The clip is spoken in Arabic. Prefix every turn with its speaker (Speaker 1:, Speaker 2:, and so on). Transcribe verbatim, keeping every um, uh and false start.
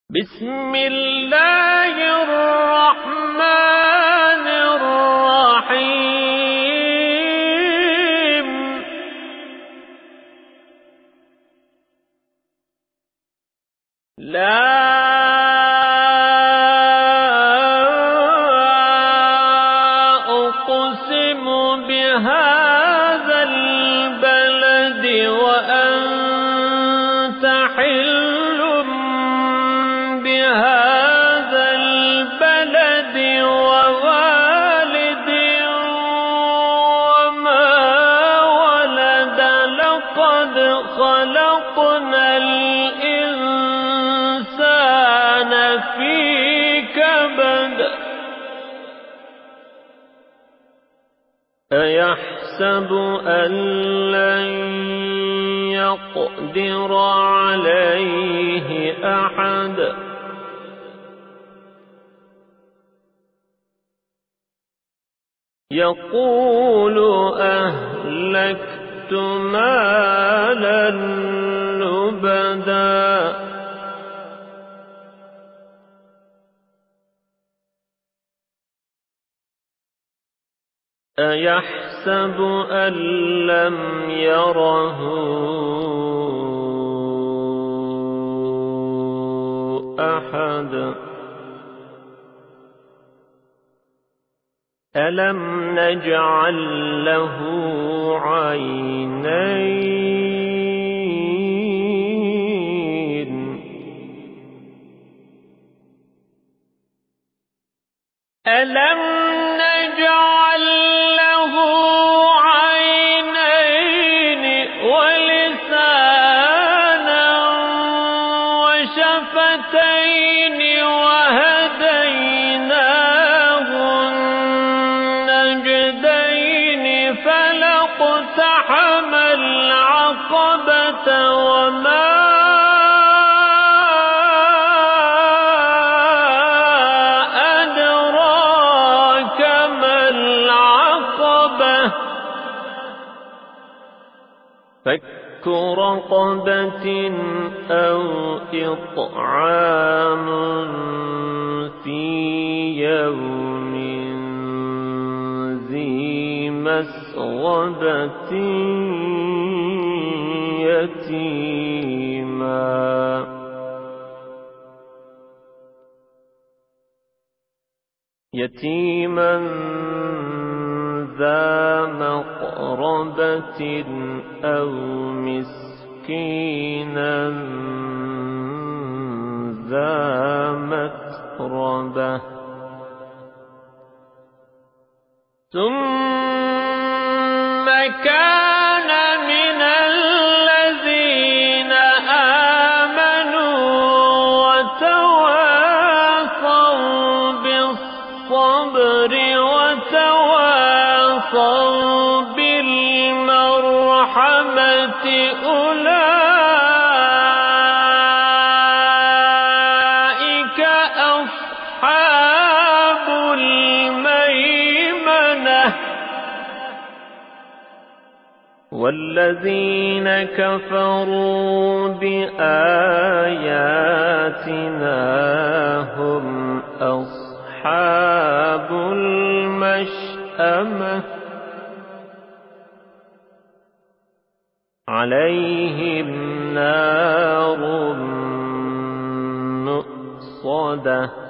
Speaker 1: بسم الله الرحمن الرحيم لا أقسم بهذا البلد وأنت حل بهذا البلد ووالد وما ولد لقد خلقنا الإنسان في كبد أيحسب أن لن يقدر عليه أحد يقول أهلكت مالا لبدا أيحسب أن لم يره أحد ألم نجعل له عينين ألم نجعل له عينين ولسانا وشفتين وهديناه النجدين فلاقتحم العقبة وما أدراك ما العقبة فك رقبة أو إطعام في يوم ذي مسغبة يتيما يتيما ذا مقربة أو مسكينا ذا متربة ثم كان من الذين آمنوا وتواصوا بالصبر وتواصوا بالمرحمة أولئك أصحاب الميمنة والذين كفروا بآياتنا هم أصحاب المشأمة عليهم نار مؤصدة